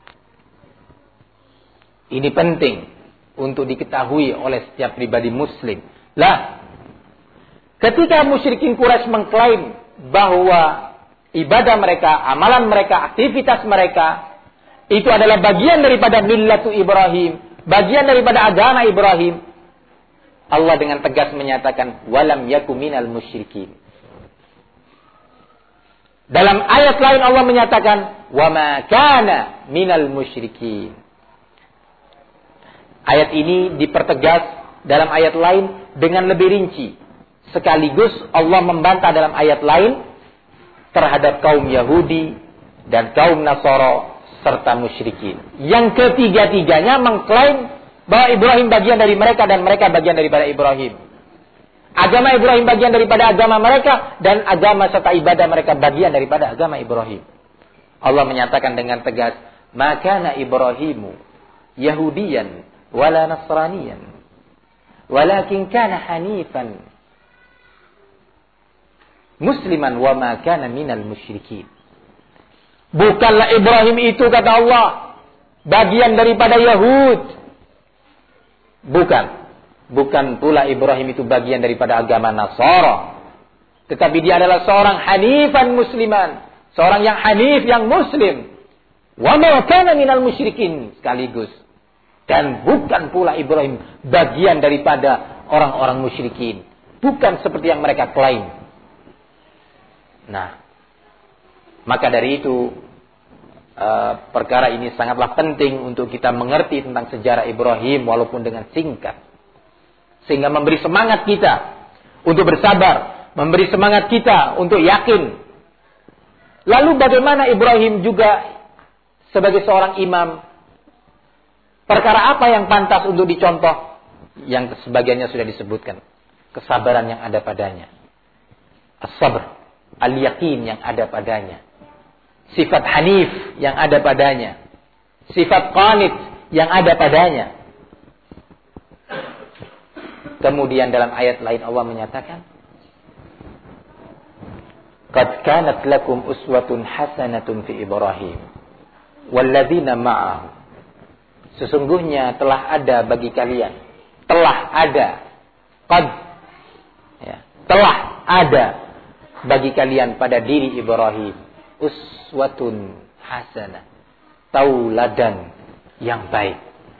ini penting untuk diketahui oleh setiap pribadi muslim. Lah, ketika musyrikin Quraisy mengklaim bahwa ibadah mereka, amalan mereka, aktivitas mereka itu adalah bagian daripada millatu Ibrahim, bagian daripada agama Ibrahim, Allah dengan tegas menyatakan walam yakum minal musyrikin. Dalam ayat lain Allah menyatakan wa ma kana minal musyrikin. Ayat ini dipertegas dalam ayat lain dengan lebih rinci. Sekaligus Allah membantah dalam ayat lain terhadap kaum Yahudi dan kaum Nasara serta musyrikin. Yang ketiga-tiganya mengklaim bahwa Ibrahim bagian dari mereka dan mereka bagian daripada Ibrahim. Agama Ibrahim bagian daripada agama mereka dan agama serta ibadah mereka bagian daripada agama Ibrahim. Allah menyatakan dengan tegas, "Maka na Ibrahimu Yahudiyan wala Nasraniyan, walakin kana hanifan musliman wa ma kana minal musyrikin." Bukanlah Ibrahim itu, kata Allah, bagian daripada Yahud. Bukan. Bukan pula Ibrahim itu bagian daripada agama Nasara. Tetapi dia adalah seorang hanifan musliman. Seorang yang hanif, yang muslim. Wa ma kana minal musyrikin. Sekaligus. Dan bukan pula Ibrahim bagian daripada orang-orang musyrikin. Bukan seperti yang mereka klaim. Nah, maka dari itu uh, perkara ini sangatlah penting untuk kita mengerti tentang sejarah Ibrahim walaupun dengan singkat. Sehingga memberi semangat kita untuk bersabar, memberi semangat kita untuk yakin. Lalu bagaimana Ibrahim juga sebagai seorang imam? Perkara apa yang pantas untuk dicontoh? Yang sebagiannya sudah disebutkan. Kesabaran yang ada padanya. As-sabr, al-yakin yang ada padanya. Sifat hanif yang ada padanya. Sifat qanit yang ada padanya. Kemudian dalam ayat lain Allah menyatakan, "Qad kanat lakum uswatun hasanatun fi Ibrahim walladzina ma'ahu." Sesungguhnya telah ada bagi kalian, telah ada, qad, ya, telah ada bagi kalian pada diri Ibrahim uswatun hasanah, tauladan yang baik.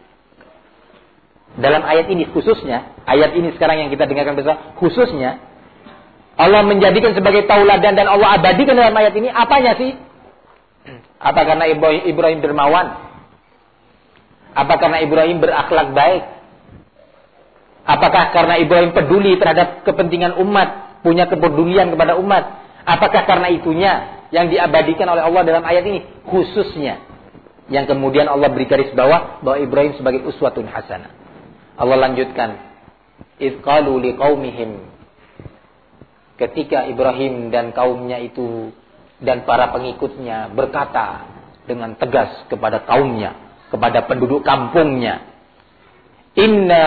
Dalam ayat ini khususnya, ayat ini sekarang yang kita dengarkan bersama, khususnya Allah menjadikan sebagai tauladan dan Allah abadikan dalam ayat ini apanya sih? Apa karena Ibrahim, Ibrahim dermawan? Apa karena Ibrahim berakhlak baik? Apakah karena Ibrahim peduli terhadap kepentingan umat, punya kepedulian kepada umat? Apakah karena itunya yang diabadikan oleh Allah dalam ayat ini? Khususnya. Yang kemudian Allah beri garis bawah bahwa Ibrahim sebagai uswatun hasanah. Allah lanjutkan, "Idz qalu liqaumihim." Ketika Ibrahim dan kaumnya itu dan para pengikutnya berkata dengan tegas kepada kaumnya, kepada penduduk kampungnya, "Inna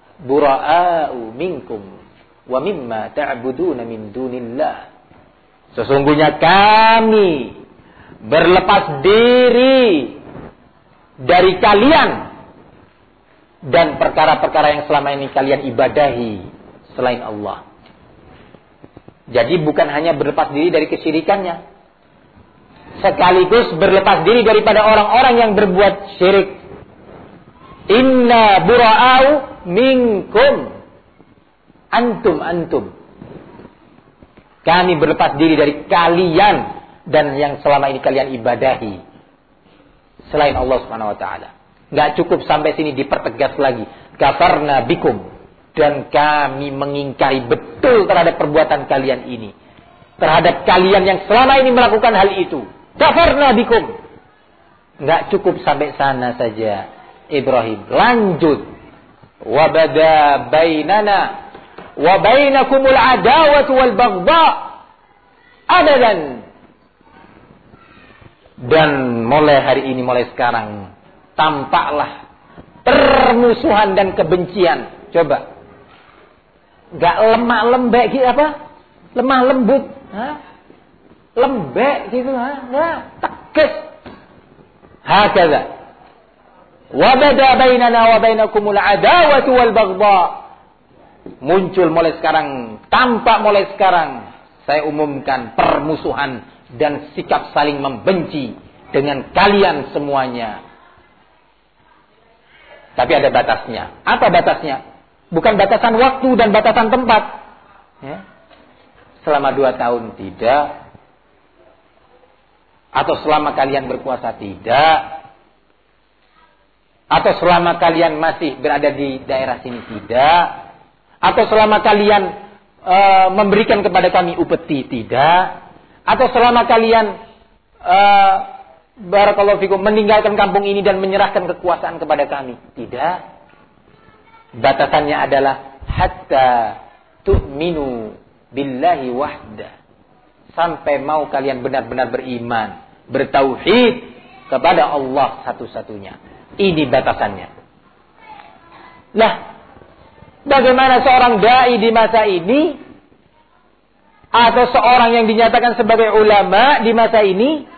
bura'a'u minkum wa mimma ta'buduna min dunillah." Sesungguhnya kami berlepas diri dari kalian dan perkara-perkara yang selama ini kalian ibadahi selain Allah. Jadi bukan hanya berlepas diri dari kesyirikannya, sekaligus berlepas diri daripada orang-orang yang berbuat syirik. Inna bura'au minkum antum antum. Kami berlepas diri dari kalian dan yang selama ini kalian ibadahi selain Allah Subhanahu wa taala. Enggak cukup sampai sini, dipertegas lagi. Kafarna bikum, dan kami mengingkari betul terhadap perbuatan kalian ini. Terhadap kalian yang selama ini melakukan hal itu. Kafarna bikum. Enggak cukup sampai sana saja. Ibrahim lanjut. Wa bada bainana wa bainakumul adawatu wal baghdha abadan. Dan mulai hari ini, mulai sekarang, tampaklah permusuhan dan kebencian. Coba. Gak lemah lembek gitu apa? Lemah lembut. Hah? Lembek gitu. Ha? Nah, tegas. Hakadha. Wa bada bainana wa bainakumul adawatu wal baghdha. Muncul mulai sekarang, tampak mulai sekarang, saya umumkan permusuhan dan sikap saling membenci dengan kalian semuanya. Tapi ada batasnya. Apa batasnya? Bukan batasan waktu dan batasan tempat. Ya. Selama dua tahun tidak. Atau selama kalian berpuasa tidak. Atau selama kalian masih berada di daerah sini tidak. Atau selama kalian e, memberikan kepada kami upeti tidak. Atau selama kalian e, barakallahu fikum meninggalkan kampung ini dan menyerahkan kekuasaan kepada kami tidak. Batasannya adalah hatta tu'minu billahi wahda. Sampai mau kalian benar-benar beriman, bertauhid kepada Allah satu-satunya. Ini batasannya. Lah, bagaimana seorang dai di masa ini atau seorang yang dinyatakan sebagai ulama di masa ini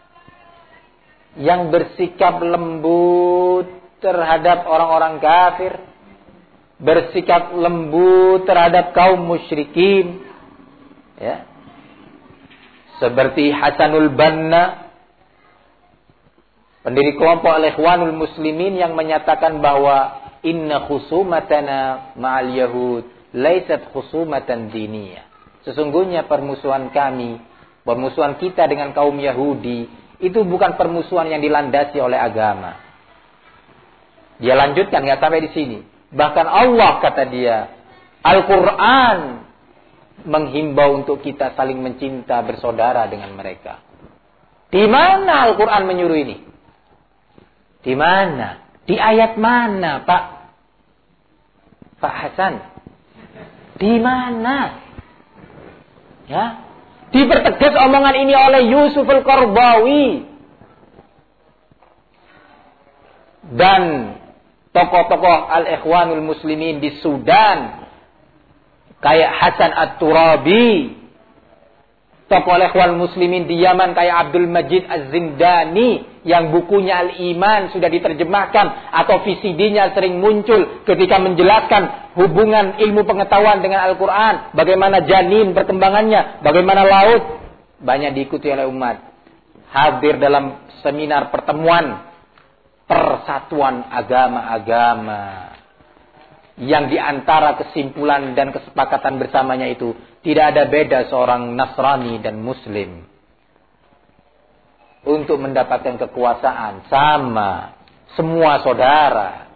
yang bersikap lembut terhadap orang-orang kafir, bersikap lembut terhadap kaum musyrikin, ya, seperti Hasanul Banna, pendiri kelompok Al-Ikhwanul Muslimin, yang menyatakan bahwa inna khusumatana ma'al yahud laisat khusumatan diniyah. Sesungguhnya permusuhan kami, permusuhan kita dengan kaum Yahudi, itu bukan permusuhan yang dilandasi oleh agama. Dia lanjutkan, nggak sampai di sini. Bahkan Allah, kata dia, Al-Quran menghimbau untuk kita saling mencinta, bersaudara dengan mereka. Di mana Al-Quran menyuruh ini? Di mana? Di ayat mana, Pak? Pak Hasan? Di mana? Ya, dipertegas omongan ini oleh Yusuf Al-Qaradawi dan tokoh-tokoh Al-Ikhwanul Muslimin di Sudan, kayak Hasan At-Turabi, tokoh Al-Ikhwanul Muslimin di Yaman kayak Abdul Majid Az-Zindani, yang bukunya Al-Iman sudah diterjemahkan atau V C D-nya sering muncul ketika menjelaskan hubungan ilmu pengetahuan dengan Al-Quran, bagaimana janin perkembangannya, bagaimana laut, banyak diikuti oleh umat. Hadir dalam seminar pertemuan persatuan agama-agama, yang diantara kesimpulan dan kesepakatan bersamanya itu tidak ada beda seorang Nasrani dan Muslim untuk mendapatkan kekuasaan, sama, semua saudara.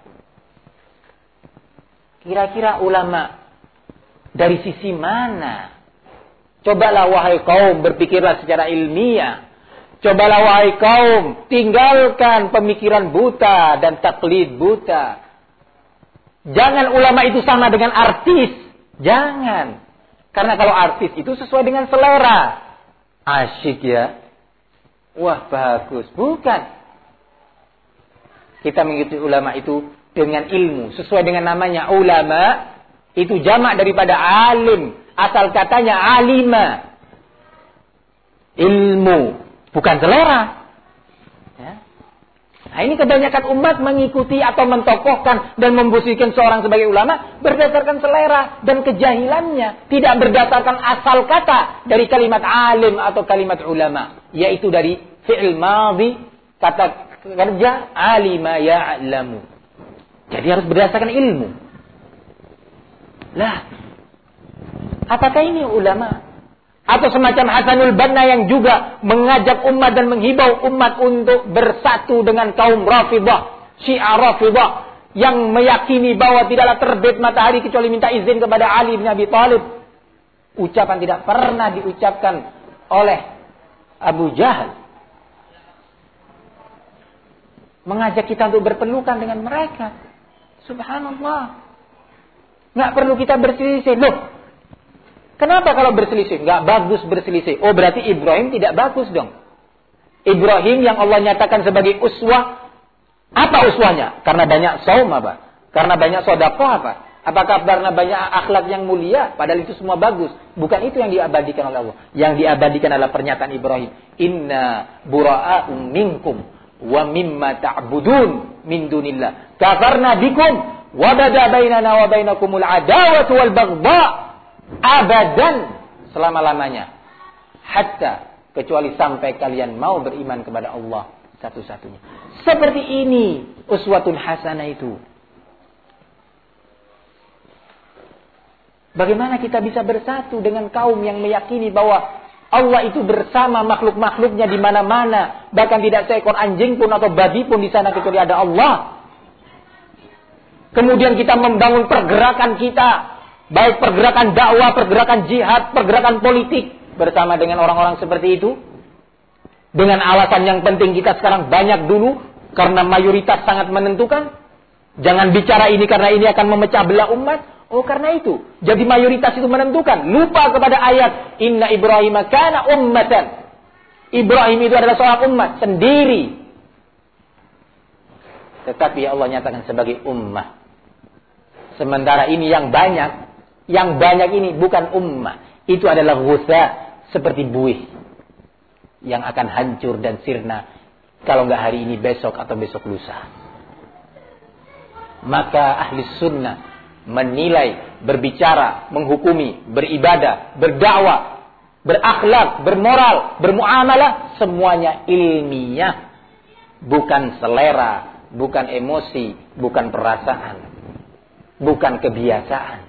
Kira-kira ulama dari sisi mana? Cobalah wahai kaum, berpikirlah secara ilmiah. Cobalah wahai kaum, tinggalkan pemikiran buta dan taklid buta. Jangan ulama itu sama dengan artis. Jangan. Karena kalau artis itu sesuai dengan selera. Asyik ya. Wah, bagus. Bukan. Kita mengikuti ulama itu dengan ilmu. Sesuai dengan namanya ulama. Itu jamak daripada alim. Asal katanya alima. ilmu, bukan selera. Ya. Nah, ini kebanyakan umat mengikuti atau mentokohkan dan memposisikan seorang sebagai ulama berdasarkan selera dan kejahilannya, tidak berdasarkan asal kata dari kalimat alim atau kalimat ulama, yaitu dari fi'il madhi, kata kerja alima ya'lamu. Jadi harus berdasarkan ilmu. Lah, apakah ini ulama? Atau semacam Hasanul Banna yang juga mengajak umat dan menghibau umat untuk bersatu dengan kaum Rafidah, Syiah Rafidah, yang meyakini bahwa tidaklah terbit matahari kecuali minta izin kepada Ali bin Abi Thalib. Ucapan tidak pernah diucapkan oleh Abu Jahal. Mengajak kita untuk berpelukan dengan mereka. Subhanallah. Nggak perlu kita berselisih. Loh, kenapa kalau berselisih? Nggak bagus berselisih. Oh, berarti Ibrahim tidak bagus dong. Ibrahim yang Allah nyatakan sebagai uswah. Apa uswahnya? Karena banyak saum apa? Karena banyak sedekah apa? Apakah karena banyak akhlak yang mulia? Padahal itu semua bagus. Bukan itu yang diabadikan oleh Allah. Yang diabadikan adalah pernyataan Ibrahim. Inna bura'a'um minkum wa mimma ta'budun min dunillah. Kafarna bikum wa bada bainana wa bainakumul adawatu wal baghdha abadan, selama-lamanya, hatta, kecuali sampai kalian mau beriman kepada Allah satu-satunya. Seperti ini uswatun hasanah itu. Bagaimana kita bisa bersatu dengan kaum yang meyakini bahwa Allah itu bersama makhluk-makhluknya di mana-mana, bahkan tidak seekor anjing pun atau babi pun di sana kecuali ada Allah. Kemudian kita membangun pergerakan kita, baik pergerakan dakwah, pergerakan jihad, pergerakan politik bersama dengan orang-orang seperti itu. Dengan alasan yang penting kita sekarang banyak dulu karena mayoritas sangat menentukan. Jangan bicara ini karena ini akan memecah belah umat. Oh, karena itu. Jadi mayoritas itu menentukan. Lupa kepada ayat Inna Ibrahim kana ummatan. Ibrahim itu adalah seorang umat sendiri. Tetapi Allah nyatakan sebagai ummah. Sementara ini yang banyak, yang banyak ini bukan ummah. Itu adalah ghusa, seperti buih yang akan hancur dan sirna kalau enggak hari ini, besok atau besok lusa. Maka ahli sunnah menilai, berbicara, menghukumi, beribadah, berdakwah, berakhlak, bermoral, bermuamalah, semuanya ilmiah, bukan selera, bukan emosi, bukan perasaan, bukan kebiasaan.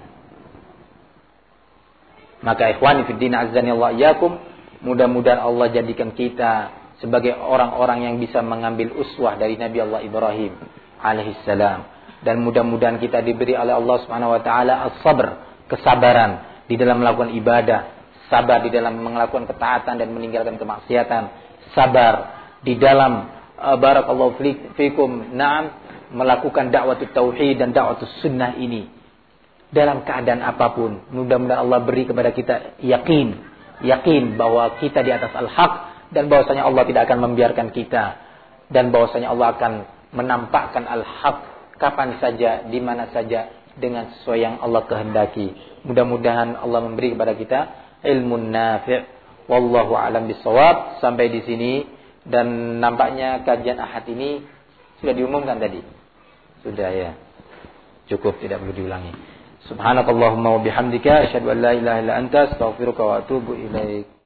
Maka ikhwani fid din azzani Allah iyyakum, mudah-mudahan Allah jadikan kita sebagai orang-orang yang bisa mengambil uswah dari Nabi Allah Ibrahim alaihissalam. Dan mudah-mudahan kita diberi oleh Allah Subhanahu wa taala as-sabr, kesabaran di dalam melakukan ibadah, sabar di dalam melakukan ketaatan dan meninggalkan kemaksiatan, sabar di dalam uh, barakallahu fikum, na'am, melakukan dakwah tauhid dan dakwah sunnah ini dalam keadaan apapun. Mudah-mudahan Allah beri kepada kita yakin, yakin bahwa kita di atas al-haq dan bahwasanya Allah tidak akan membiarkan kita, dan bahwasanya Allah akan menampakkan al-haq kapan saja, di mana saja, dengan sesuai yang Allah kehendaki. Mudah-mudahan Allah memberi kepada kita ilmun nafi'. Wallahu a'lam bissawab. Sampai di sini, dan nampaknya kajian Ahad ini sudah diumumkan tadi. Sudah ya. Cukup, tidak perlu diulangi. Subhanakallahumma wa bihamdika asyhadu an la ilaha illa anta astaghfiruka wa atubu ilaik.